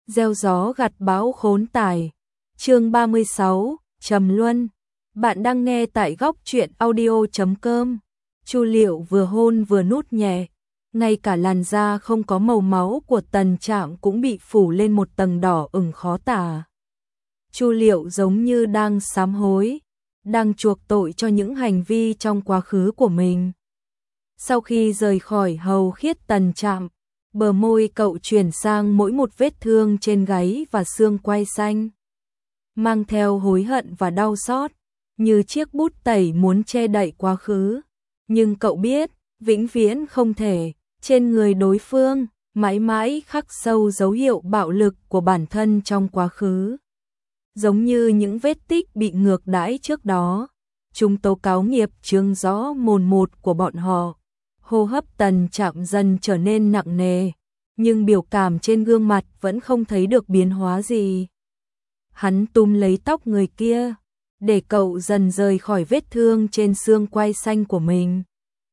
Gieo gió gặt bão khốn tải. Chương 36, Trầm Luân. Bạn đang nghe tại góc truyện audio.com. Chu Liệu vừa hôn vừa nuốt nhẹ, ngay cả làn da không có màu máu của Tần Trạm cũng bị phủ lên một tầng đỏ ửng khó tả. Chu Liệu giống như đang sám hối, đang chuộc tội cho những hành vi trong quá khứ của mình. Sau khi rời khỏi hầu khiết Tần Trạm, bờ môi cậu chuyển sang mỗi một vết thương trên gáy và xương quai xanh, mang theo hối hận và đau xót, như chiếc bút tẩy muốn che đậy quá khứ. Nhưng cậu biết, vĩnh viễn không thể, trên người đối phương, mãi mãi khắc sâu dấu hiệu bạo lực của bản thân trong quá khứ. Giống như những vết tích bị ngược đãi trước đó, chúng tố cáo nghiệp chướng rõ mồn một của bọn họ. Hô hấp Tần Trạm dần trở nên nặng nề, nhưng biểu cảm trên gương mặt vẫn không thấy được biến hóa gì. Hắn túm lấy tóc người kia, để cậu dần rời khỏi vết thương trên xương quai xanh của mình.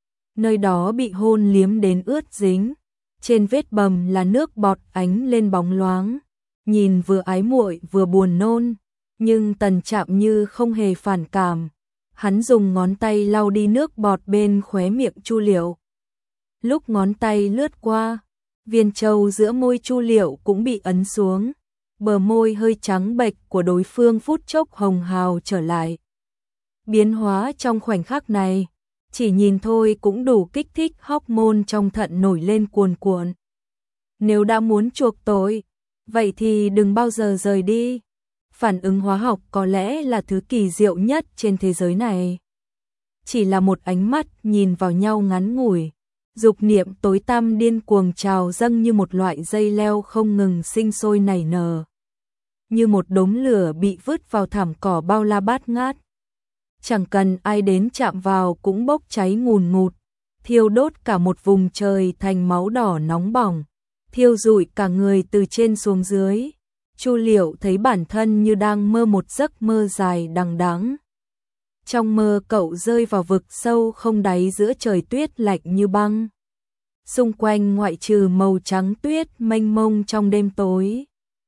Nơi đó bị hôn liếm đến ướt dính, trên vết bầm là nước bọt ánh lên bóng loáng, nhìn vừa ái muội vừa buồn nôn, nhưng Tần Trạm như không hề phản cảm. Hắn dùng ngón tay lau đi nước bọt bên khóe miệng Chu Liệu. Lúc ngón tay lướt qua, viên trâu giữa môi Chu Liệu cũng bị ấn xuống, bờ môi hơi trắng bệch của đối phương phút chốc hồng hào trở lại. Biến hóa trong khoảnh khắc này, chỉ nhìn thôi cũng đủ kích thích hormone trong thận nổi lên cuồn cuộn. Nếu đã muốn chuộc tội, vậy thì đừng bao giờ rời đi. Phản ứng hóa học có lẽ là thứ kỳ diệu nhất trên thế giới này. Chỉ là một ánh mắt nhìn vào nhau ngắn ngủi, dục niệm tối tăm điên cuồng trào dâng như một loại dây leo không ngừng sinh sôi nảy nở. Như một đống lửa bị vứt vào thảm cỏ bao la bát ngát. Chẳng cần ai đến chạm vào cũng bốc cháy ngùn ngụt, thiêu đốt cả một vùng trời thành máu đỏ nóng bỏng, thiêu rụi cả người từ trên xuống dưới. Chu Liệu thấy bản thân như đang mơ một giấc mơ dài đằng đẵng. Trong mơ cậu rơi vào vực sâu không đáy giữa trời tuyết lạnh như băng. Xung quanh ngoại trừ màu trắng tuyết mênh mông trong đêm tối,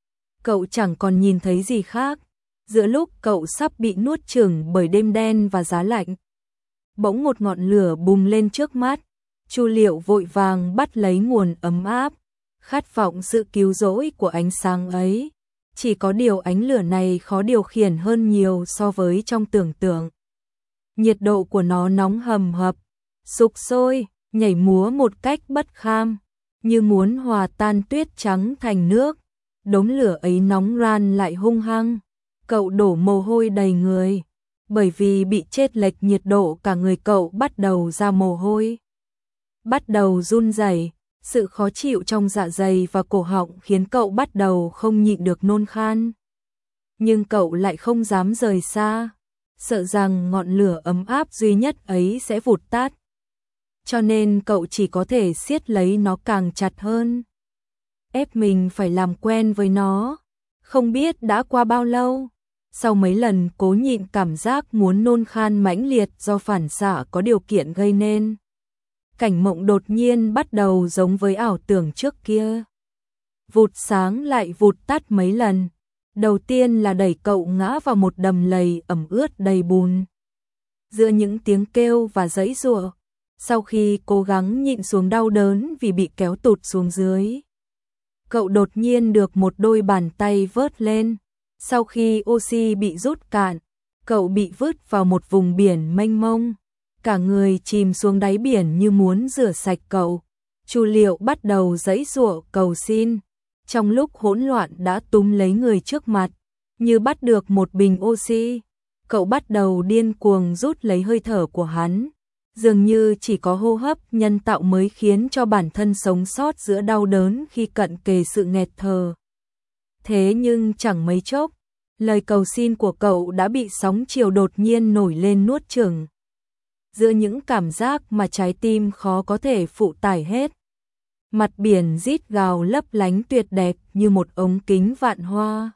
cậu chẳng còn nhìn thấy gì khác. Giữa lúc cậu sắp bị nuốt chửng bởi đêm đen và giá lạnh, bỗng một ngọn lửa bùng lên trước mắt. Chu Liệu vội vàng bắt lấy nguồn ấm áp, khát vọng sự cứu rỗi của ánh sáng ấy. Chỉ có điều ánh lửa này khó điều khiển hơn nhiều so với trong tưởng tượng. Nhiệt độ của nó nóng hầm hập, sục sôi, nhảy múa một cách bất kham, như muốn hòa tan tuyết trắng thành nước. Đống lửa ấy nóng ran lại hung hăng. Cậu đổ mồ hôi đầy người, bởi vì bị chênh lệch nhiệt độ cả người cậu bắt đầu ra mồ hôi, bắt đầu run rẩy. Sự khó chịu trong dạ dày và cổ họng khiến cậu bắt đầu không nhịn được nôn khan. Nhưng cậu lại không dám rời xa, sợ rằng ngọn lửa ấm áp duy nhất ấy sẽ vụt tắt. Cho nên cậu chỉ có thể siết lấy nó càng chặt hơn, ép mình phải làm quen với nó. Không biết đã qua bao lâu, sau mấy lần cố nhịn cảm giác muốn nôn khan mãnh liệt do phản xạ có điều kiện gây nên, cảnh mộng đột nhiên bắt đầu giống với ảo tưởng trước kia. Vụt sáng lại vụt tắt mấy lần. Đầu tiên là đẩy cậu ngã vào một đầm lầy ẩm ướt đầy bùn. Giữa những tiếng kêu và giãy giụa, sau khi cố gắng nhịn xuống đau đớn vì bị kéo tụt xuống dưới, cậu đột nhiên được một đôi bàn tay vớt lên. Sau khi oxy bị rút cạn, cậu bị vứt vào một vùng biển mênh mông. Cả người chìm xuống đáy biển như muốn rửa sạch cậu. Chu Liệu bắt đầu giãy giụa cầu xin. Trong lúc hỗn loạn đã túm lấy người trước mặt, như bắt được một bình oxy. Cậu bắt đầu điên cuồng rút lấy hơi thở của hắn. Dường như chỉ có hô hấp nhân tạo mới khiến cho bản thân sống sót giữa đau đớn khi cận kề sự nghẹt thở. Thế nhưng chẳng mấy chốc, lời cầu xin của cậu đã bị sóng chiều đột nhiên nổi lên nuốt chửng. Giữa những cảm giác mà trái tim khó có thể phụ tải hết, mặt biển rít gào lấp lánh tuyệt đẹp như một ống kính vạn hoa,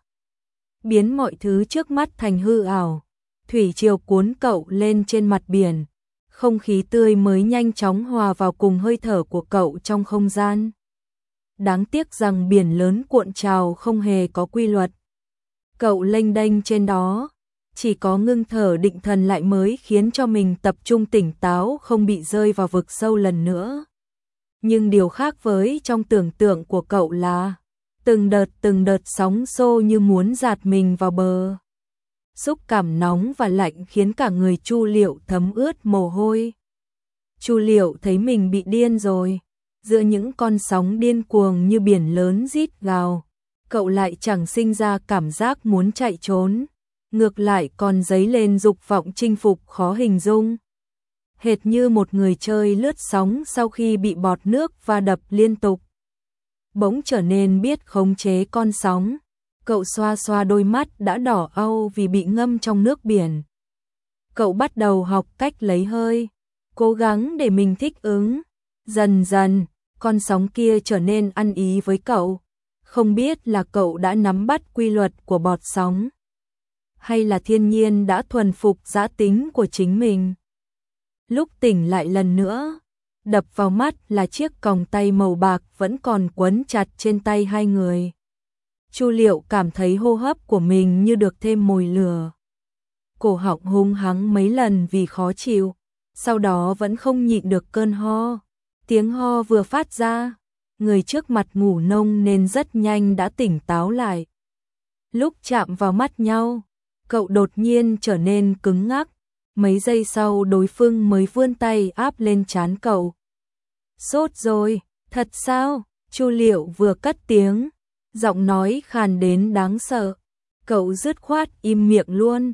biến mọi thứ trước mắt thành hư ảo. Thủy triều cuốn cậu lên trên mặt biển, không khí tươi mới nhanh chóng hòa vào cùng hơi thở của cậu trong không gian. đáng tiếc rằng biển lớn cuộn trào không hề có quy luật. Cậu lênh đênh trên đó, chỉ có ngưng thở định thần lại mới khiến cho mình tập trung tỉnh táo không bị rơi vào vực sâu lần nữa. Nhưng điều khác với trong tưởng tượng của cậu là từng đợt sóng xô như muốn dạt mình vào bờ. Xúc cảm nóng và lạnh khiến cả người Chu Liệu thấm ướt mồ hôi. Chu Liệu thấy mình bị điên rồi, giữa những con sóng điên cuồng như biển lớn rít gào, cậu lại chẳng sinh ra cảm giác muốn chạy trốn, ngược lại còn dấy lên dục vọng chinh phục khó hình dung. Hệt như một người chơi lướt sóng sau khi bị bọt nước va đập liên tục. Bỗng trở nên biết khống chế con sóng, cậu xoa xoa đôi mắt đã đỏ au vì bị ngâm trong nước biển. Cậu bắt đầu học cách lấy hơi, cố gắng để mình thích ứng. Dần dần, con sóng kia trở nên ăn ý với cậu. Không biết là cậu đã nắm bắt quy luật của bọt sóng, hay là thiên nhiên đã thuần phục dã tính của chính mình. Lúc tỉnh lại lần nữa, đập vào mắt là chiếc còng tay màu bạc vẫn còn quấn chặt trên tay hai người. Chu Liệu cảm thấy hô hấp của mình như được thêm mồi lửa. Cổ họng hung hắng mấy lần vì khó chịu, sau đó vẫn không nhịn được cơn ho. Tiếng ho vừa phát ra, người trước mặt ngủ nông nên rất nhanh đã tỉnh táo lại. Lúc chạm vào mắt nhau, cậu đột nhiên trở nên cứng ngắc. Mấy giây sau đối phương mới vươn tay áp lên trán cậu. Sốt rồi, thật sao? Chu Liệu vừa cất tiếng, giọng nói khàn đến đáng sợ. Cậu dứt khoát im miệng luôn.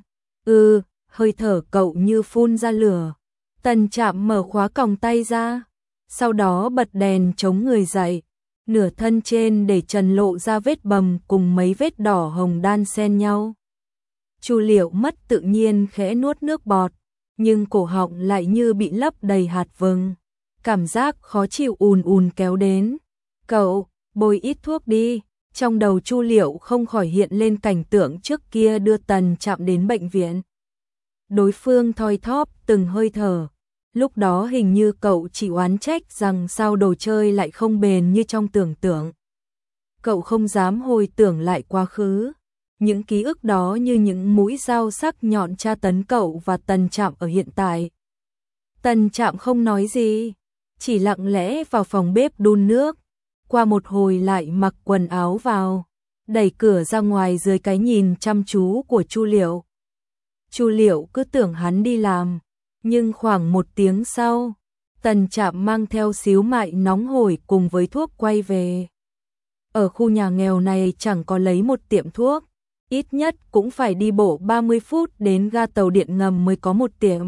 Hơi thở cậu như phun ra lửa. Tần Trạm mở khóa còng tay ra, sau đó bật đèn chống người dậy. Nửa thân trên để trần lộ ra vết bầm cùng mấy vết đỏ hồng đan xen nhau. Chu Liệu mất tự nhiên khẽ nuốt nước bọt, nhưng cổ họng lại như bị lấp đầy hạt vừng. Cảm giác khó chịu ùn kéo đến. Cậu, bôi ít thuốc đi. Trong đầu Chu Liệu không khỏi hiện lên cảnh tượng trước kia đưa Tần Trạm đến bệnh viện. Đối phương thoi thóp từng hơi thở. Lúc đó hình như cậu chỉ oán trách rằng sao đồ chơi lại không bền như trong tưởng tượng. Cậu không dám hồi tưởng lại quá khứ. Những ký ức đó như những mũi dao sắc nhọn tra tấn cậu và Tần Trạm ở hiện tại. Tần Trạm không nói gì, chỉ lặng lẽ vào phòng bếp đun nước. Qua một hồi lại mặc quần áo vào, đẩy cửa ra ngoài dưới cái nhìn chăm chú của Chu Liệu. Chu Liệu cứ tưởng hắn đi làm, nhưng khoảng 1 tiếng sau, Tần Trạm mang theo xíu mại nóng hổi cùng với thuốc quay về. Ở khu nhà nghèo này chẳng có lấy một tiệm thuốc, ít nhất cũng phải đi bộ 30 phút đến ga tàu điện ngầm mới có một tiệm.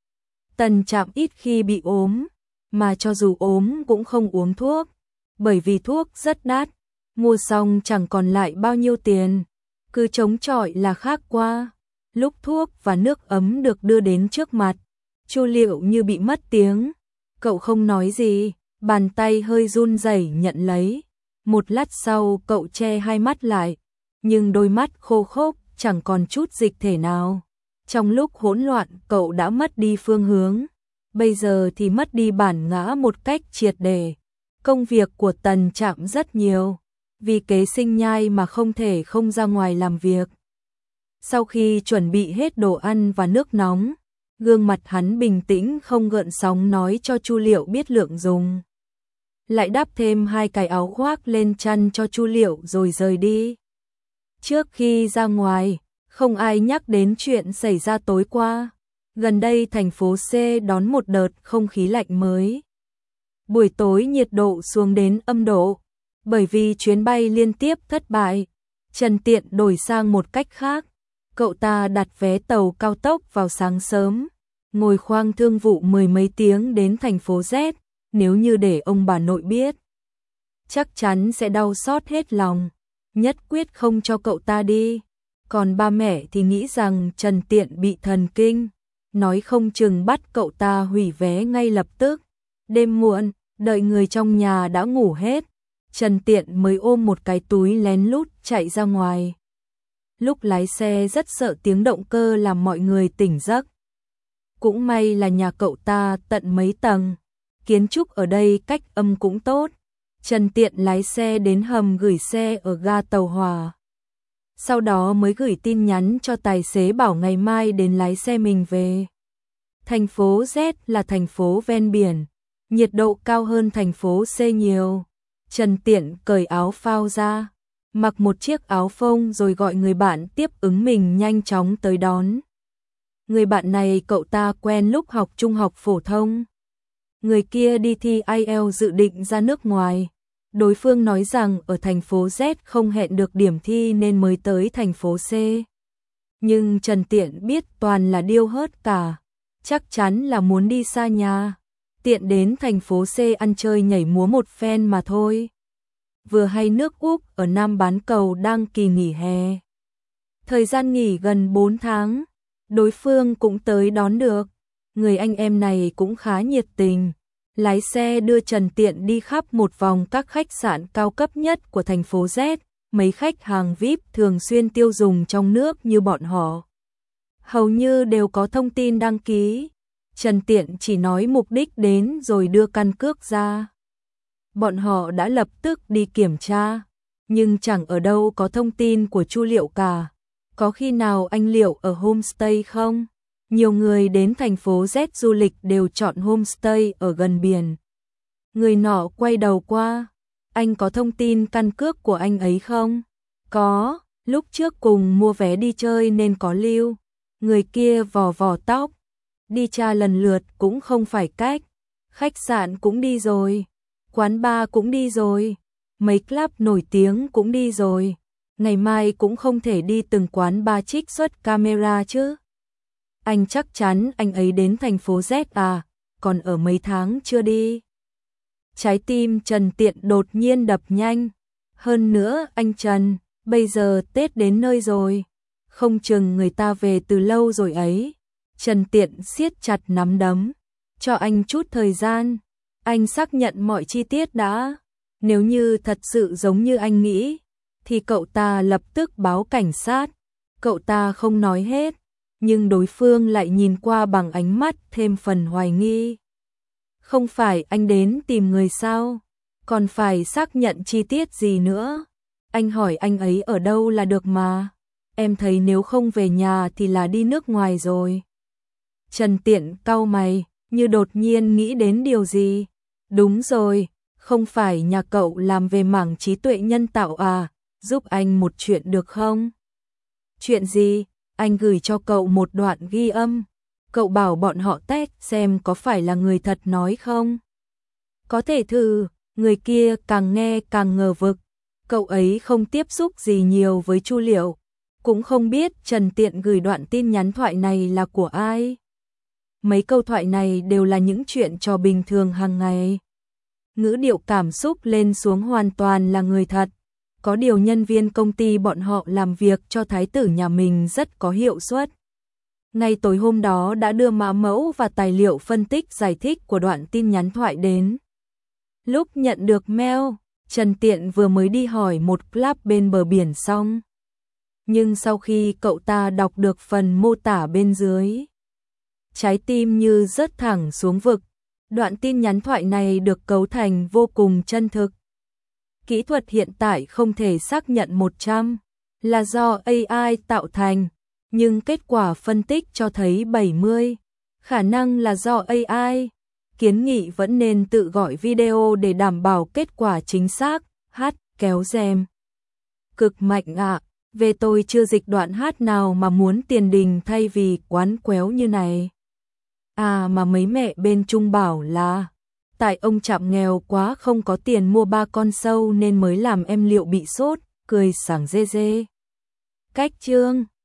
Tần Trạm ít khi bị ốm, mà cho dù ốm cũng không uống thuốc, bởi vì thuốc rất đắt, mua xong chẳng còn lại bao nhiêu tiền, cứ chống chọi là khác qua. Lúc thuốc và nước ấm được đưa đến trước mặt, Chu Liệu như bị mất tiếng, cậu không nói gì, bàn tay hơi run rẩy nhận lấy. Một lát sau cậu che hai mắt lại, nhưng đôi mắt khô khốc chẳng còn chút dịch thể nào. Trong lúc hỗn loạn cậu đã mất đi phương hướng, bây giờ thì mất đi bản ngã một cách triệt để. Công việc của Tần Trạm rất nhiều, vì kế sinh nhai mà không thể không ra ngoài làm việc. Sau khi chuẩn bị hết đồ ăn và nước nóng, gương mặt hắn bình tĩnh không gợn sóng nói cho Chu Liệu biết lượng dùng. Lại đắp thêm 2 cái áo khoác lên chăn cho Chu Liệu rồi rời đi. Trước khi ra ngoài, không ai nhắc đến chuyện xảy ra tối qua. Gần đây thành phố C đón một đợt không khí lạnh mới. Buổi tối nhiệt độ xuống đến âm độ, bởi vì chuyến bay liên tiếp thất bại. Trần Tiện đổi sang một cách khác. Cậu ta đặt vé tàu cao tốc vào sáng sớm, ngồi khoang thương vụ 10 mấy tiếng đến thành phố Z. Nếu như để ông bà nội biết, chắc chắn sẽ đau xót hết lòng, nhất quyết không cho cậu ta đi. Còn ba mẹ thì nghĩ rằng Trần Tiện bị thần kinh, nói không chừng bắt cậu ta hủy vé ngay lập tức. Đêm muộn, đợi người trong nhà đã ngủ hết, Trần Tiện mới ôm một cái túi lén lút chạy ra ngoài. Lúc lái xe rất sợ tiếng động cơ làm mọi người tỉnh giấc. Cũng may là nhà cậu ta tận mấy tầng, kiến trúc ở đây cách âm cũng tốt. Trần Tiện lái xe đến hầm gửi xe ở ga Tàu Hỏa. Sau đó mới gửi tin nhắn cho tài xế bảo ngày mai đến lái xe mình về. Thành phố Z là thành phố ven biển, nhiệt độ cao hơn thành phố C nhiều. Trần Tiện cởi áo phao ra, mặc một chiếc áo phông rồi gọi người bạn tiếp ứng mình nhanh chóng tới đón. Người bạn này cậu ta quen lúc học trung học phổ thông. Người kia đi thi IELTS dự định ra nước ngoài. Đối phương nói rằng ở thành phố Z không hẹn được điểm thi nên mới tới thành phố C. Nhưng Trần Tiện biết toàn là điêu hớt cả. Chắc chắn là muốn đi xa nhà. Tiện đến thành phố C ăn chơi nhảy múa một phen mà thôi. Vừa hay nước Úc ở Nam Bán Cầu đang kỳ nghỉ hè. Thời gian nghỉ gần 4 tháng. Đối phương cũng tới đón được. Người anh em này cũng khá nhiệt tình. Lái xe đưa Trần Tiện đi khắp một vòng các khách sạn cao cấp nhất của thành phố Z, mấy khách hàng VIP thường xuyên tiêu dùng trong nước như bọn họ. Hầu như đều có thông tin đăng ký. Trần Tiện chỉ nói mục đích đến rồi đưa căn cước ra. Bọn họ đã lập tức đi kiểm tra, nhưng chẳng ở đâu có thông tin của Chu Liệu cả. Có khi nào anh Liệu ở homestay không? Nhiều người đến thành phố Z du lịch đều chọn homestay ở gần biển. Người nọ quay đầu qua. Anh có thông tin căn cước của anh ấy không? Có, lúc trước cùng mua vé đi chơi nên có lưu. Người kia vò vò tóc. Đi tra lần lượt cũng không phải cách. Khách sạn cũng đi rồi. Quán bar cũng đi rồi. Mấy club nổi tiếng cũng đi rồi. Ngày mai cũng không thể đi từng quán bar trích xuất camera chứ. Anh chắc chắn anh ấy đến thành phố Z à, còn ở mấy tháng chưa đi. Trái tim Trần Tiện đột nhiên đập nhanh. Hơn nữa anh Trần, bây giờ Tết đến nơi rồi. Không chừng người ta về từ lâu rồi ấy. Trần Tiện siết chặt nắm đấm. Cho anh chút thời gian. Anh xác nhận mọi chi tiết đã. Nếu như thật sự giống như anh nghĩ, thì cậu ta lập tức báo cảnh sát. Cậu ta không nói hết, nhưng đối phương lại nhìn qua bằng ánh mắt thêm phần hoài nghi. Không phải anh đến tìm người sao? Còn phải xác nhận chi tiết gì nữa? Anh hỏi anh ấy ở đâu là được mà. Em thấy nếu không về nhà thì là đi nước ngoài rồi. Trần Tiện cau mày, như đột nhiên nghĩ đến điều gì. Đúng rồi, không phải nhà cậu làm về mảng trí tuệ nhân tạo à, giúp anh một chuyện được không? Chuyện gì? Anh gửi cho cậu một đoạn ghi âm. Cậu bảo bọn họ test xem có phải là người thật nói không? Có thể thử. Người kia càng nghe càng ngờ vực. Cậu ấy không tiếp xúc gì nhiều với Chu Liệu, cũng không biết Trần Tiện gửi đoạn tin nhắn thoại này là của ai. Mấy câu thoại này đều là những chuyện trò bình thường hàng ngày. Ngữ điệu cảm xúc lên xuống hoàn toàn là người thật. Có điều nhân viên công ty bọn họ làm việc cho thái tử nhà mình rất có hiệu suất. Ngay tối hôm đó đã đưa mã mẫu và tài liệu phân tích giải thích của đoạn tin nhắn thoại đến. Lúc nhận được mail, Trần Tiện vừa mới đi hỏi một club bên bờ biển xong. Nhưng sau khi cậu ta đọc được phần mô tả bên dưới, trái tim như rớt thẳng xuống vực. Đoạn tin nhắn thoại này được cấu thành vô cùng chân thực. Kỹ thuật hiện tại không thể xác nhận 100 là do AI tạo thành, nhưng kết quả phân tích cho thấy 70 khả năng là do AI. Kiến nghị vẫn nên tự gọi video để đảm bảo kết quả chính xác. Hát kéo rèm. Cực mạnh ạ. Về tôi chưa dịch đoạn hát nào mà muốn tiền đình thay vì quán quéo như này. À mà mấy mẹ bên Trung bảo là tại ông Trạm nghèo quá không có tiền mua 3 con sâu nên mới làm em Liệu bị sốt, cười sảng dê dê. Cách chương